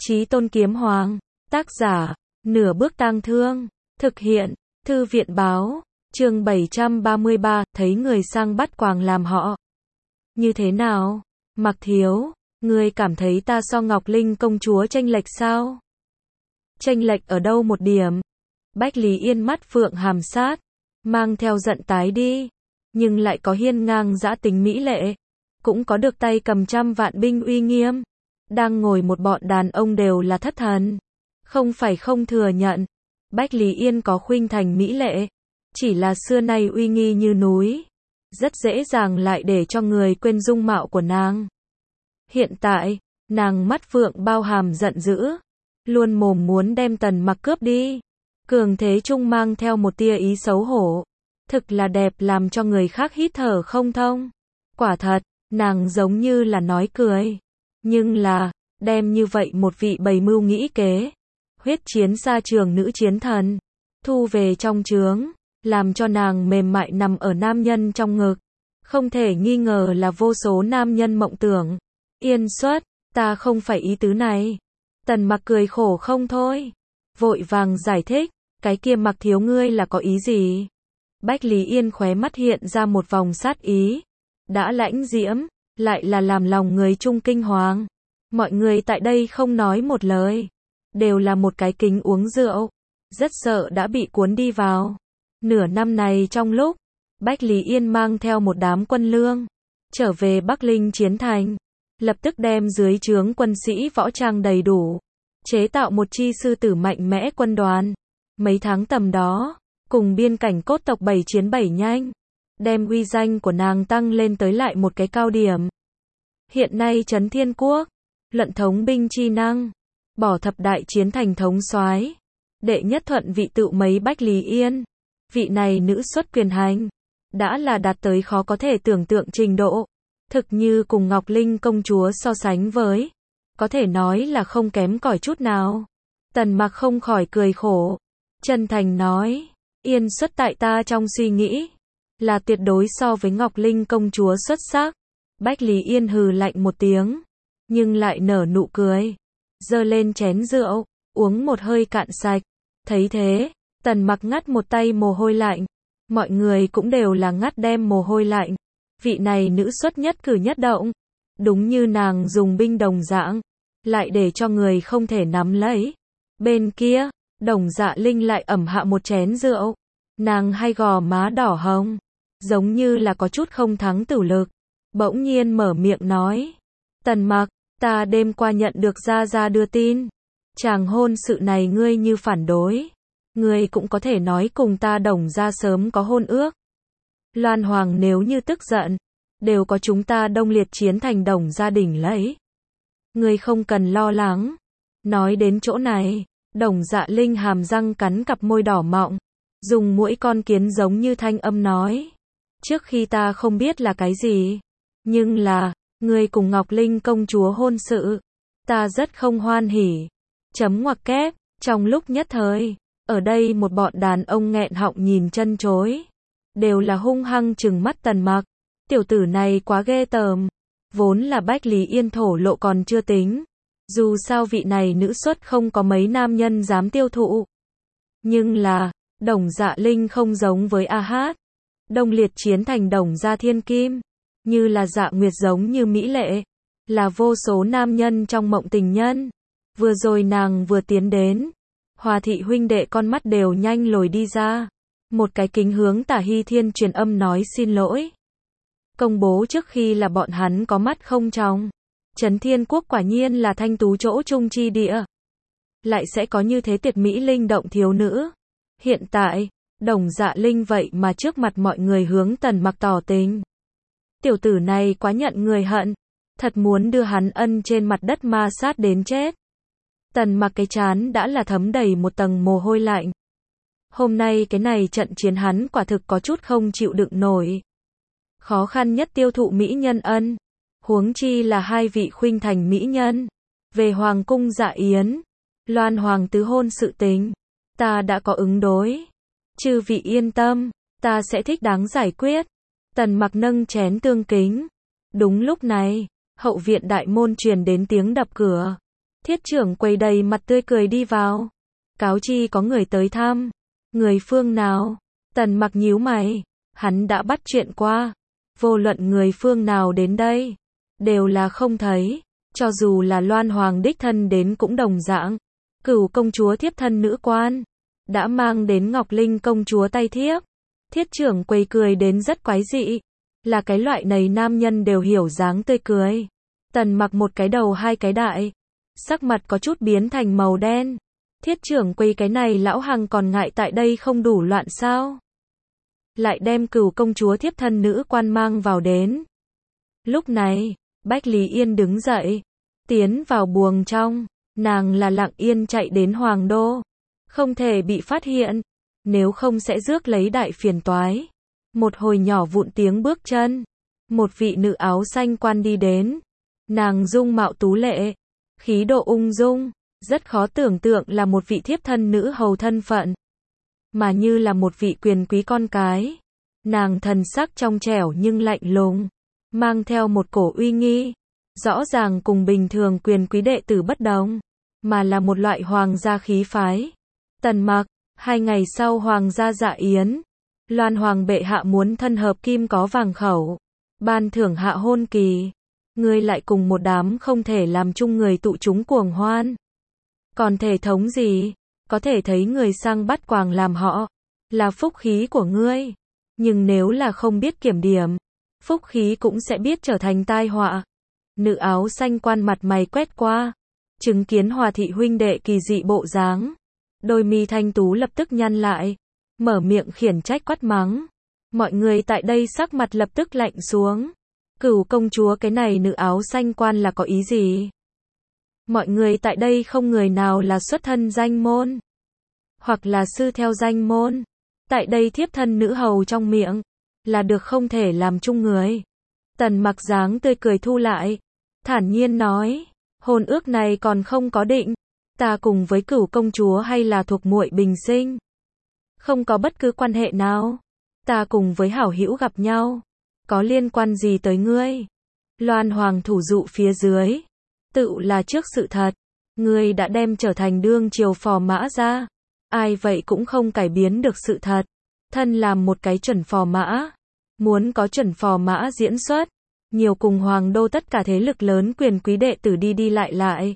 Chí Tôn Kiếm Hoàng, tác giả, Nửa Bước Tang Thương, thực hiện, Thư viện báo, chương 733, thấy người sang bắt quàng làm họ. Như thế nào? Mặc Thiếu, ngươi cảm thấy ta so Ngọc Linh công chúa chênh lệch sao? Chênh lệch ở đâu một điểm? Bách Lý Yên mắt phượng hàm sát, mang theo giận tái đi, nhưng lại có hiên ngang dã tính mỹ lệ, cũng có được tay cầm trăm vạn binh uy nghiêm. Đang ngồi một bọn đàn ông đều là thất thần. Không phải không thừa nhận, Bách Lý Yên có khuynh thành mỹ lệ, chỉ là xưa nay uy nghi như núi, rất dễ dàng lại để cho người quên dung mạo của nàng. Hiện tại, nàng mắt phượng bao hàm giận dữ, luôn mồm muốn đem Tần Mặc cướp đi. Cường thế trung mang theo một tia ý xấu hổ, thực là đẹp làm cho người khác hít thở không thông. Quả thật, nàng giống như là nói cười, nhưng là, đem như vậy một vị bày mưu nghĩ kế, huyết chiến xa trường nữ chiến thần, thu về trong trướng, làm cho nàng mềm mại nằm ở nam nhân trong ngực. Không thể nghi ngờ là vô số nam nhân mộng tưởng. Yên xuất, ta không phải ý tứ này. Tần Mặc cười khổ không thôi, vội vàng giải thích, cái kia Mặc Thiếu ngươi là có ý gì? Bách Lý Yên khóe mắt hiện ra một vòng sát ý, đã lãnh diễm, lại là làm lòng người chung kinh hoàng. Mọi người tại đây không nói một lời, đều là một cái kính uống rượu, rất sợ đã bị cuốn đi vào. Nửa năm này trong lúc, Bách Lý Yên mang theo một đám quân lương, trở về Bắc Linh Chiến Thành, lập tức đem dưới trướng quân sĩ võ trang đầy đủ, chế tạo một chi sư tử mạnh mẽ quân đoàn. Mấy tháng tầm đó, cùng biên cảnh cốt tộc 7 chiến 7 nhanh, đem uy danh của nàng tăng lên tới lại một cái cao điểm. Hiện nay Trấn Thiên Quốc, luận thống binh chi năng, bỏ thập đại chiến thành thống soái, đệ nhất thuận vị tự mấy Bách Lý Yên. Vị này nữ xuất quyền hành, đã là đạt tới khó có thể tưởng tượng trình độ, thực như cùng Ngọc Linh công chúa so sánh với, có thể nói là không kém cỏi chút nào. Tần Mặc không khỏi cười khổ, chân thành nói, Yên xuất tại ta trong suy nghĩ, là tuyệt đối so với Ngọc Linh công chúa xuất sắc. Bách Lý Yên hừ lạnh một tiếng, nhưng lại nở nụ cười, giơ lên chén rượu, uống một hơi cạn sạch. Thấy thế, Tần Mặc ngắt một tay mồ hôi lạnh, mọi người cũng đều là ngắt đem mồ hôi lạnh. Vị này nữ xuất nhất cử nhất động, đúng như nàng dùng binh đồng dạng, lại để cho người không thể nắm lấy. Bên kia, Đồng Dạ Linh lại ẩm hạ một chén rượu, nàng hai gò má đỏ hồng, giống như là có chút không thắng tử lực, bỗng nhiên mở miệng nói, Tần Mặc, ta đêm qua nhận được gia gia đưa tin, chàng hôn sự này ngươi như phản đối, ngươi cũng có thể nói cùng ta Đồng gia sớm có hôn ước. Loan Hoàng nếu như tức giận, đều có chúng ta Đông Liệt Chiến Thành Đồng gia đỉnh lấy. Ngươi không cần lo lắng. Nói đến chỗ này, Đồng Dạ Linh hàm răng cắn cặp môi đỏ mọng, dùng mũi con kiến giống như thanh âm nói, trước khi ta không biết là cái gì, nhưng là, ngươi cùng Ngọc Linh công chúa hôn sự, ta rất không hoan hỉ. Chấm ngoặc kép, trong lúc nhất thời, ở đây một bọn đàn ông nghẹn họng nhìn chân chối, đều là hung hăng trừng mắt Tần Mặc, tiểu tử này quá ghê tởm. Vốn là Bách Lý Yên thổ lộ còn chưa tính, dù sao vị này nữ xuất không có mấy nam nhân dám tiêu thụ. Nhưng là, Đồng Dạ Linh không giống với A Hát, Đông Liệt Chiến Thành Đồng gia thiên kim, như là Dạ Nguyệt giống như mỹ lệ, là vô số nam nhân trong mộng tình nhân. Vừa rồi nàng vừa tiến đến, Hòa thị huynh đệ con mắt đều nhanh lồi đi ra, một cái kính hướng Tả Hy Thiên truyền âm nói xin lỗi. Công bố trước khi là bọn hắn có mắt không tròng. Trấn Thiên Quốc quả nhiên là thanh tú chỗ chung chi địa, lại sẽ có như thế tuyệt mỹ linh động thiếu nữ. Hiện tại, Đồng Dạ Linh vậy mà trước mặt mọi người hướng Tần Mặc tỏ tình. Tiểu tử này quá nhận người hận, thật muốn đưa hắn ân trên mặt đất ma sát đến chết. Tần Mặc cái trán đã là thấm đầy một tầng mồ hôi lạnh. Hôm nay cái này trận chiến hắn quả thực có chút không chịu đựng nổi. Khó khăn nhất tiêu thụ mỹ nhân ân, huống chi là hai vị khuynh thành mỹ nhân. Về Hoàng cung dạ yến, Loan Hoàng tứ hôn sự tình, ta đã có ứng đối. Chư vị yên tâm, ta sẽ thích đáng giải quyết. Tần Mặc nâng chén tương kính. Đúng lúc này, hậu viện đại môn truyền đến tiếng đập cửa. Thiết trưởng quầy đầy mặt tươi cười đi vào. Cáo chi có người tới thăm. Người phương nào? Tần Mặc nhíu mày. Hắn đã bắt chuyện qua. Vô luận người phương nào đến đây, đều là không thấy. Cho dù là Loan Hoàng đích thân đến cũng đồng dạng. Cửu công chúa thiếp thân nữ quan, đã mang đến Ngọc Linh công chúa tay thiếp. Thiết trưởng quầy cười đến rất quái dị. Là cái loại này nam nhân đều hiểu dáng tươi cười. Tần Mặc một cái đầu hai cái đại. Sắc mặt có chút biến thành màu đen. Thiết trưởng quầy cái này lão hằng còn ngại tại đây không đủ loạn sao? Lại đem cửu công chúa thiếp thân nữ quan mang vào đến. Lúc này, Bách Lý Yên đứng dậy, tiến vào buồng trong. Nàng là lặng yên chạy đến Hoàng đô. Không thể bị phát hiện. Nếu không sẽ rước lấy đại phiền toái. Một hồi nhỏ vụn tiếng bước chân. Một vị nữ áo xanh quan đi đến. Nàng dung mạo tú lệ. Khí độ ung dung. Rất khó tưởng tượng là một vị thiếp thân nữ hầu thân phận. Mà như là một vị quyền quý con cái. Nàng thần sắc trong trẻo nhưng lạnh lùng. Mang theo một cổ uy nghi. Rõ ràng cùng bình thường quyền quý đệ tử bất đồng. Mà là một loại hoàng gia khí phái. Tần Mặc, 2 ngày sau hoàng gia dạ yến. Loan Hoàng bệ hạ muốn thân hợp kim có vàng khẩu. Ban thưởng hạ hôn kỳ. Ngươi lại cùng một đám không thể làm chung người tụ chúng cuồng hoan. Còn thể thống gì? Có thể thấy người sang bắt quàng làm họ. Là phúc khí của ngươi. Nhưng nếu là không biết kiểm điểm, phúc khí cũng sẽ biết trở thành tai họa. Nữ áo xanh quan mặt mày quét qua. Chứng kiến Hòa thị huynh đệ kỳ dị bộ dáng. Đôi mi thanh tú lập tức nhăn lại. Mở miệng khiển trách quát mắng. Mọi người tại đây sắc mặt lập tức lạnh xuống. Cửu công chúa cái này nữ áo xanh quan là có ý gì? Mọi người tại đây không người nào là xuất thân danh môn. Hoặc là sư theo danh môn. Tại đây thiếp thân nữ hầu trong miệng. Là được không thể làm chung người. Tần Mặc dáng tươi cười thu lại. Thản nhiên nói. Hôn ước này còn không có định. Ta cùng với cửu công chúa hay là thuộc muội bình sinh. Không có bất cứ quan hệ nào. Ta cùng với hảo hữu gặp nhau. Có liên quan gì tới ngươi? Loan Hoàng thủ dụ phía dưới. Tự là trước sự thật. Ngươi đã đem trở thành đương triều phò mã ra. Ai vậy cũng không cải biến được sự thật. Thân làm một cái chuẩn phò mã. Muốn có chuẩn phò mã diễn xuất. Nhiều cùng Hoàng đô tất cả thế lực lớn quyền quý đệ tử đi đi lại lại.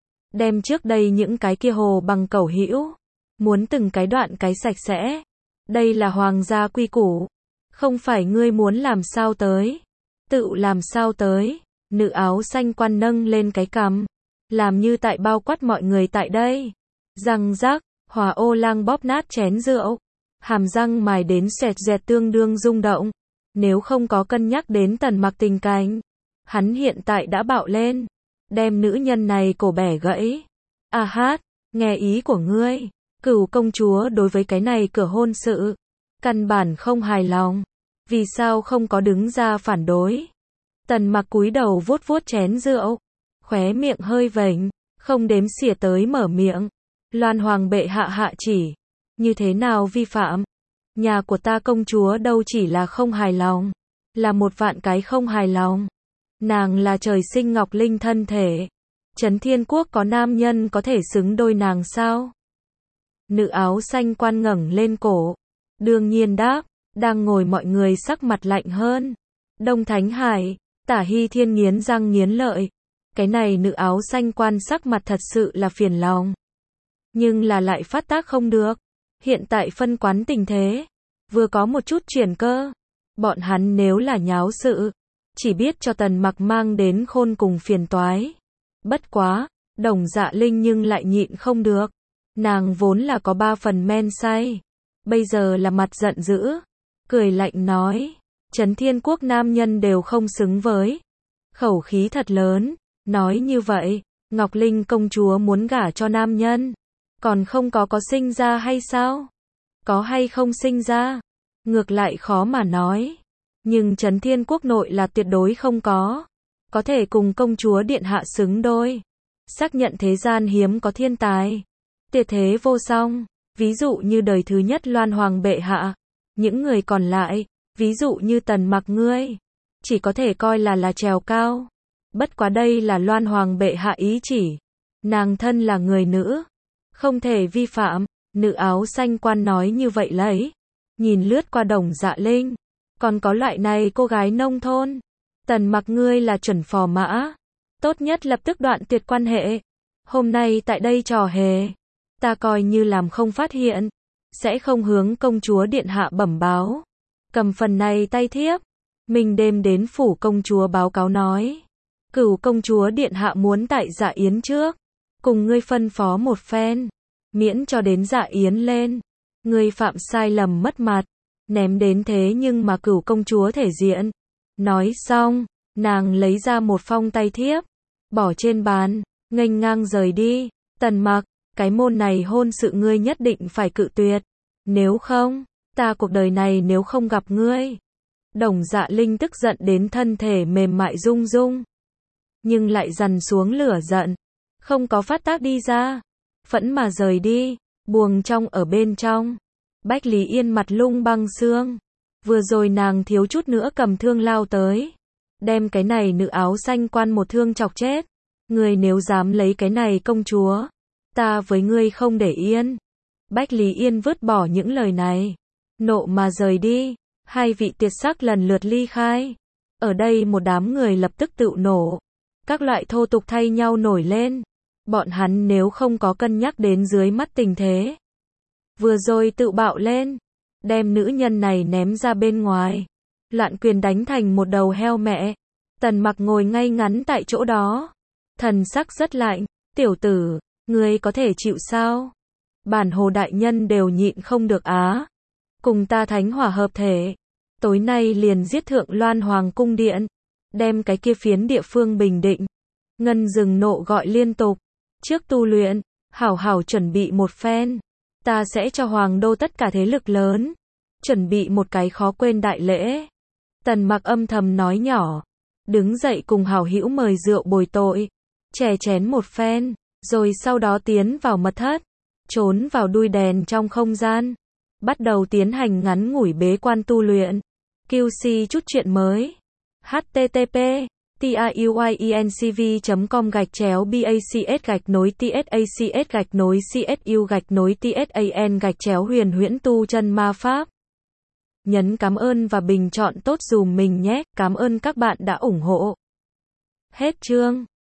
Đem trước đây những cái kia hồ bằng cẩu hữu. Muốn từng cái đoạn cái sạch sẽ. Đây là hoàng gia quy củ. Không phải ngươi muốn làm sao tới. Tự làm sao tới. Nữ áo xanh quan nâng lên cái cằm. Làm như tại bao quát mọi người tại đây. Răng rác, Hòa ô lang bóp nát chén rượu. Hàm răng mài đến xẹt dẹt tương đương rung động. Nếu không có cân nhắc đến Tần Mặc tình cảnh. Hắn hiện tại đã bạo lên. Đem nữ nhân này cổ bẻ gãy. À hát, nghe ý của ngươi. Cửu công chúa đối với cái này cửa hôn sự. Căn bản không hài lòng. Vì sao không có đứng ra phản đối? Tần Mặc cúi đầu vuốt vuốt chén rượu. Khóe miệng hơi vểnh. Không đếm xỉa tới mở miệng. Loan Hoàng bệ hạ hạ chỉ. Như thế nào vi phạm? Nhà của ta công chúa đâu chỉ là không hài lòng. Là một vạn cái không hài lòng. Nàng là trời sinh Ngọc Linh thân thể. Trấn Thiên Quốc có nam nhân có thể xứng đôi nàng sao? Nữ áo xanh quan ngẩng lên cổ. Đương nhiên đáp. Đang ngồi mọi người sắc mặt lạnh hơn. Đông Thánh Hải, Tả Hy Thiên nghiến răng nghiến lợi. Cái này nữ áo xanh quan sắc mặt thật sự là phiền lòng. Nhưng là lại phát tác không được. Hiện tại phân quán tình thế. Vừa có một chút chuyển cơ. Bọn hắn nếu là nháo sự. Chỉ biết cho Tần Mặc mang đến khôn cùng phiền toái. Bất quá, Đồng Dạ Linh nhưng lại nhịn không được. Nàng vốn là có 3 phần men say. Bây giờ là mặt giận dữ. Cười lạnh nói. Trấn Thiên Quốc nam nhân đều không xứng với. Khẩu khí thật lớn. Nói như vậy, Ngọc Linh công chúa muốn gả cho nam nhân. Còn không có sinh ra hay sao? Có hay không sinh ra? Ngược lại khó mà nói. Nhưng Trấn Thiên Quốc nội là tuyệt đối không có. Có thể cùng công chúa điện hạ xứng đôi. Xác nhận thế gian hiếm có thiên tài. Tuyệt thế vô song. Ví dụ như đời thứ nhất Loan Hoàng bệ hạ. Những người còn lại, ví dụ như Tần Mặc ngươi. Chỉ có thể coi là trèo cao. Bất quá đây là Loan Hoàng bệ hạ ý chỉ. Nàng thân là người nữ, không thể vi phạm. Nữ áo xanh quan nói như vậy lấy. Nhìn lướt qua Đồng Dạ Linh. Còn có loại này cô gái nông thôn. Tần Mặc ngươi là chuẩn phò mã. Tốt nhất lập tức đoạn tuyệt quan hệ. Hôm nay tại đây trò hề. Ta coi như làm không phát hiện. Sẽ không hướng công chúa điện hạ bẩm báo. Cầm phần này tay thiếp. Mình đêm đến phủ công chúa báo cáo nói. Cửu công chúa điện hạ muốn tại dạ yến trước. Cùng ngươi phân phó một phen. Miễn cho đến dạ yến lên. Ngươi phạm sai lầm mất mặt. Ném đến thế nhưng mà cửu công chúa thể diện. Nói xong, nàng lấy ra một phong tay thiếp. Bỏ trên bàn, nghênh ngang rời đi. Tần Mặc, cái môn này hôn sự ngươi nhất định phải cự tuyệt. Nếu không, ta cuộc đời này nếu không gặp ngươi. Đồng Dạ Linh tức giận đến thân thể mềm mại rung rung. Nhưng lại dằn xuống lửa giận. Không có phát tác đi ra. Phẫn mà rời đi, buồng trong ở bên trong. Bách Lý Yên mặt lung băng xương. Vừa rồi nàng thiếu chút nữa cầm thương lao tới. Đem cái này nữ áo xanh quan một thương chọc chết. Ngươi nếu dám lấy cái này công chúa. Ta với ngươi không để yên. Bách Lý Yên vứt bỏ những lời này. Nộ mà rời đi. Hai vị tiệt sắc lần lượt ly khai. Ở đây một đám người lập tức tự nổ. Các loại thô tục thay nhau nổi lên. Bọn hắn nếu không có cân nhắc đến dưới mắt tình thế. Vừa rồi tự bạo lên. Đem nữ nhân này ném ra bên ngoài. Loạn quyền đánh thành một đầu heo mẹ. Tần Mặc ngồi ngay ngắn tại chỗ đó. Thần sắc rất lạnh. Tiểu tử, ngươi có thể chịu sao? Bản hồ đại nhân đều nhịn không được á. Cùng ta thánh hỏa hợp thể. Tối nay liền giết thượng Loan Hoàng cung điện. Đem cái kia phiến địa phương bình định. Ngân dừng nộ gọi liên tục. Trước tu luyện, hảo hảo chuẩn bị một phen. Ta sẽ cho Hoàng đô tất cả thế lực lớn. Chuẩn bị một cái khó quên đại lễ. Tần Mặc âm thầm nói nhỏ. Đứng dậy cùng hảo hữu mời rượu bồi tội. Chè chén một phen. Rồi sau đó tiến vào mật thất. Trốn vào đuôi đèn trong không gian. Bắt đầu tiến hành ngắn ngủi bế quan tu luyện. QC chút chuyện mới. http tiuyenc.com/bacs-tsacs-csu-tsan-huyền huyễn tu chân ma pháp. Nhấn cảm ơn và bình chọn tốt dùm mình nhé. Cảm ơn các bạn đã ủng hộ. Hết chương.